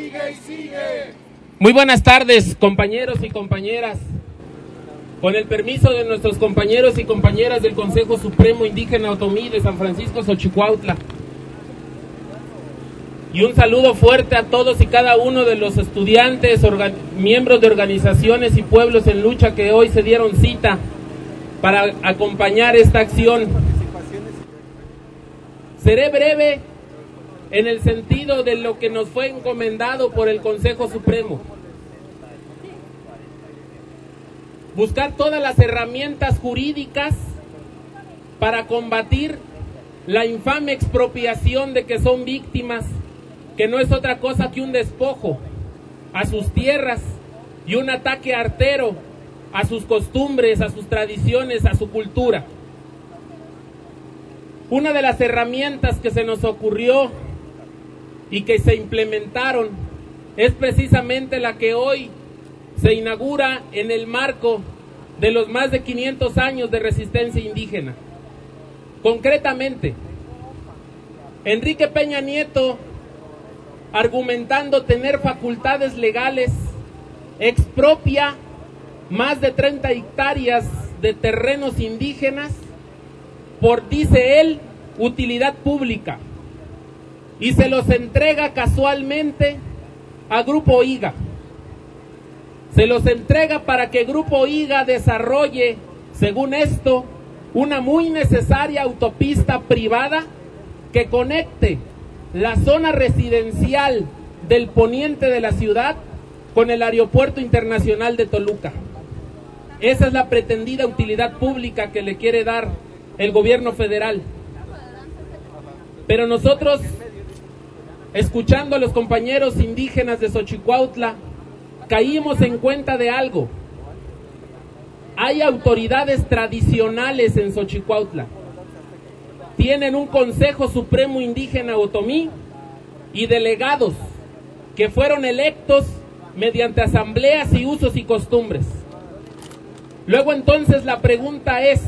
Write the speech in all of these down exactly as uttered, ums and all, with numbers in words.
sigue y sigue. Muy buenas tardes, compañeros y compañeras. Con el permiso de nuestros compañeros y compañeras del Consejo Supremo Indígena Otomí de San Francisco Xochicuautla. Y un saludo fuerte a todos y cada uno de los estudiantes, miembros de organizaciones y pueblos en lucha que hoy se dieron cita para acompañar esta acción. Seré breve en el sentido de lo que nos fue encomendado por el Consejo Supremo. Buscar todas las herramientas jurídicas para combatir la infame expropiación de que son víctimas, que no es otra cosa que un despojo a sus tierras y un ataque artero a sus costumbres, a sus tradiciones, a su cultura. Una de las herramientas que se nos ocurrió y que se implementaron es precisamente la que hoy se inaugura en el marco de los más de quinientos años de resistencia indígena. Concretamente, Enrique Peña Nieto, argumentando tener facultades legales, expropia más de treinta hectáreas de terrenos indígenas por, dice él, utilidad pública, y se los entrega casualmente a Grupo IGA. Se los entrega para que Grupo IGA desarrolle, según esto, una muy necesaria autopista privada que conecte la zona residencial del poniente de la ciudad con el Aeropuerto Internacional de Toluca. Esa es la pretendida utilidad pública que le quiere dar el gobierno federal. Pero nosotros, escuchando a los compañeros indígenas de Xochicuautla, caímos en cuenta de algo. Hay autoridades tradicionales en Xochicuautla. Tienen un Consejo Supremo Indígena Otomí y delegados que fueron electos mediante asambleas y usos y costumbres. Luego entonces la pregunta es,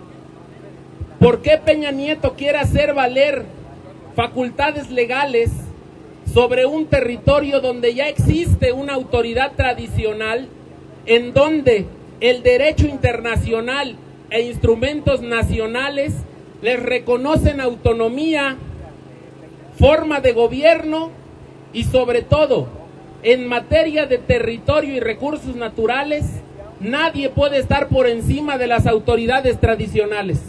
¿por qué Peña Nieto quiere hacer valer facultades legales sobre un territorio donde ya existe una autoridad tradicional, en donde el derecho internacional e instrumentos nacionales les reconocen autonomía, forma de gobierno y sobre todo, en materia de territorio y recursos naturales, nadie puede estar por encima de las autoridades tradicionales?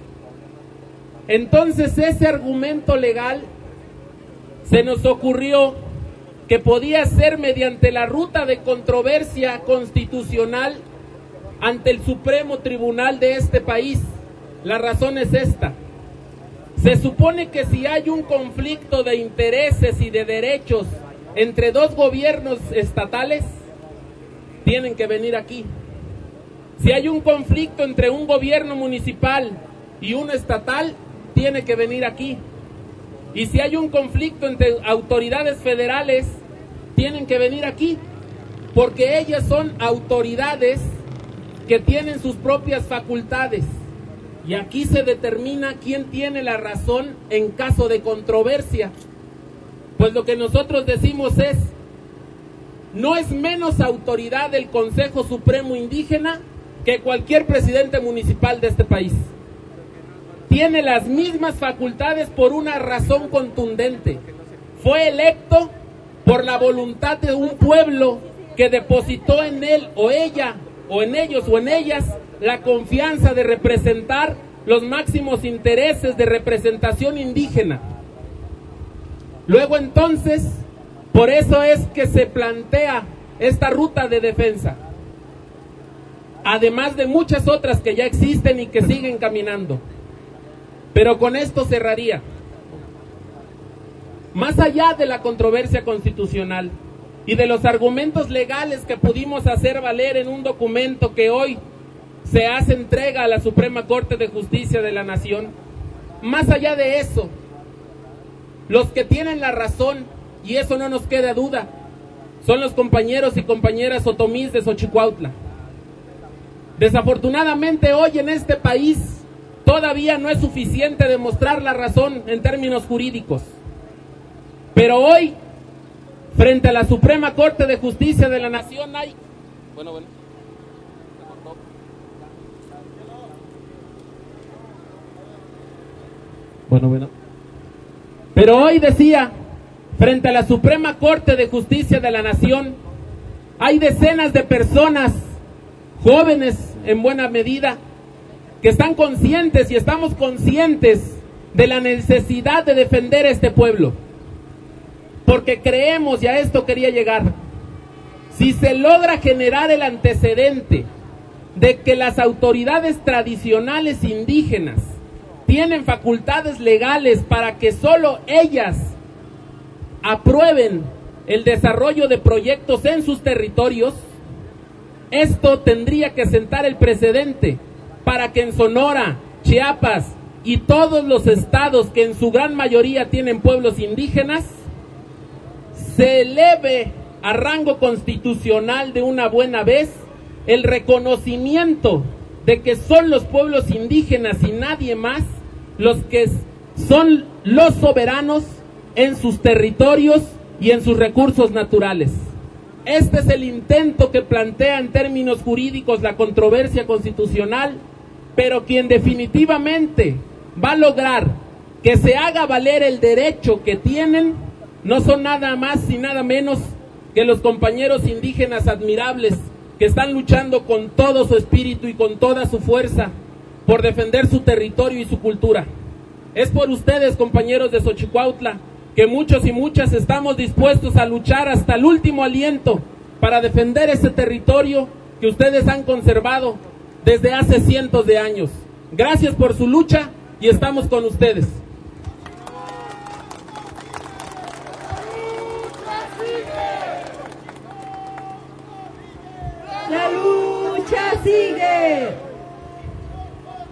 Entonces ese argumento legal se nos ocurrió que podía ser mediante la ruta de controversia constitucional ante el Supremo Tribunal de este país. La razón es esta. Se supone que si hay un conflicto de intereses y de derechos entre dos gobiernos estatales, tienen que venir aquí. Si hay un conflicto entre un gobierno municipal y uno estatal, tiene que venir aquí. Y si hay un conflicto entre autoridades federales, tienen que venir aquí, porque ellas son autoridades que tienen sus propias facultades. Y aquí se determina quién tiene la razón en caso de controversia. Pues lo que nosotros decimos es, no es menos autoridad el Consejo Supremo Indígena que cualquier presidente municipal de este país. Tiene las mismas facultades por una razón contundente. Fue electo por la voluntad de un pueblo que depositó en él o ella, o en ellos o en ellas, la confianza de representar los máximos intereses de representación indígena. Luego entonces, por eso es que se plantea esta ruta de defensa, además de muchas otras que ya existen y que siguen caminando. Pero con esto cerraría. Más allá de la controversia constitucional y de los argumentos legales que pudimos hacer valer en un documento que hoy se hace entrega a la Suprema Corte de Justicia de la Nación, más allá de eso, los que tienen la razón, y eso no nos queda duda, son los compañeros y compañeras otomís de Xochicuautla. Desafortunadamente hoy en este país todavía no es suficiente demostrar la razón en términos jurídicos. Pero hoy frente a la Suprema Corte de Justicia de la Nación hay... Bueno, bueno. Bueno, bueno. Pero hoy decía, frente a la Suprema Corte de Justicia de la Nación, hay decenas de personas, jóvenes en buena medida, que están conscientes y estamos conscientes de la necesidad de defender a este pueblo. Porque creemos, y a esto quería llegar, si se logra generar el antecedente de que las autoridades tradicionales indígenas tienen facultades legales para que solo ellas aprueben el desarrollo de proyectos en sus territorios, esto tendría que sentar el precedente para que en Sonora, Chiapas y todos los estados que en su gran mayoría tienen pueblos indígenas, se eleve a rango constitucional de una buena vez el reconocimiento de que son los pueblos indígenas y nadie más los que son los soberanos en sus territorios y en sus recursos naturales. Este es el intento que plantea en términos jurídicos la controversia constitucional, pero quien definitivamente va a lograr que se haga valer el derecho que tienen no son nada más y nada menos que los compañeros indígenas admirables que están luchando con todo su espíritu y con toda su fuerza por defender su territorio y su cultura. Es por ustedes, compañeros de Xochicuautla, que muchos y muchas estamos dispuestos a luchar hasta el último aliento para defender ese territorio que ustedes han conservado desde hace cientos de años. Gracias por su lucha y estamos con ustedes. La lucha sigue.